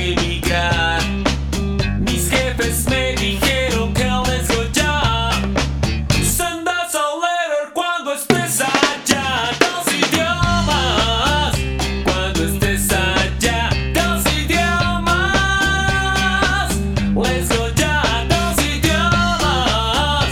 emigrar. Mis jefes me dijeron que les go ya. Send us a letter cuando estés allá. Dos idiomas. Cuando estés allá. Dos idiomas. Let's go ya. Dos idiomas.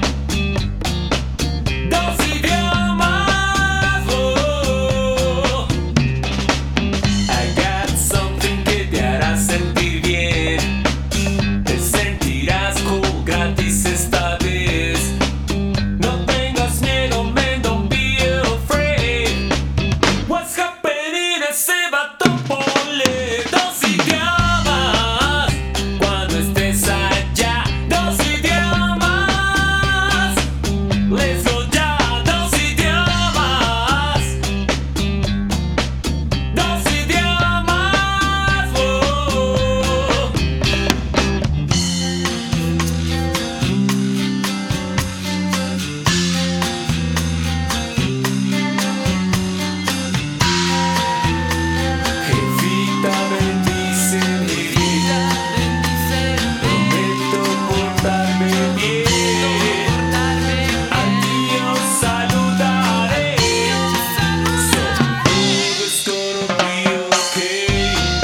Dos idiomas. Oh. I got something que te hará sentir bien. Te sentirás cool gratis esta vez. No tengas miedo, man, don't be afraid. What's happening? Ese vato ponle dos idiomas. Cuando estés allá, dos idiomas. Let's go ya, dos idiomas. Dos idiomas. Oh. Jefita, bendice mi vida. Prometo portarme bien. A Dios saludaré. So it's gonna be okay.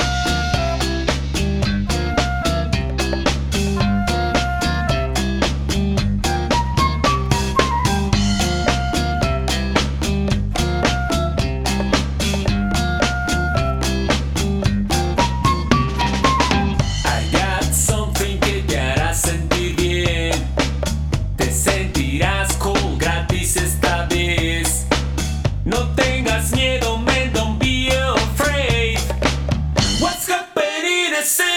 I got something que te hará sentir bien. Te sentirás cool gratis esta vez. No tengas miedo, man, don't be afraid. What's happening? Ese